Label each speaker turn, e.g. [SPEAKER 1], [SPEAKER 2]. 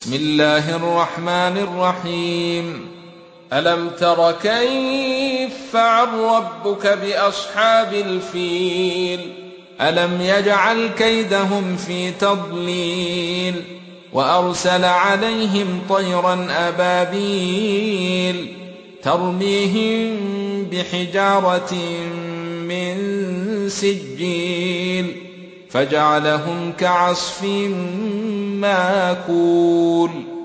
[SPEAKER 1] بسم الله الرحمن الرحيم. ألم تر كيف فعل ربك بأصحاب الفيل ألم يجعل كيدهم في تضليل وأرسل عليهم طيرا أبابيل ترميهم بحجارة من سجيل فجعلهم كعصف ماكول.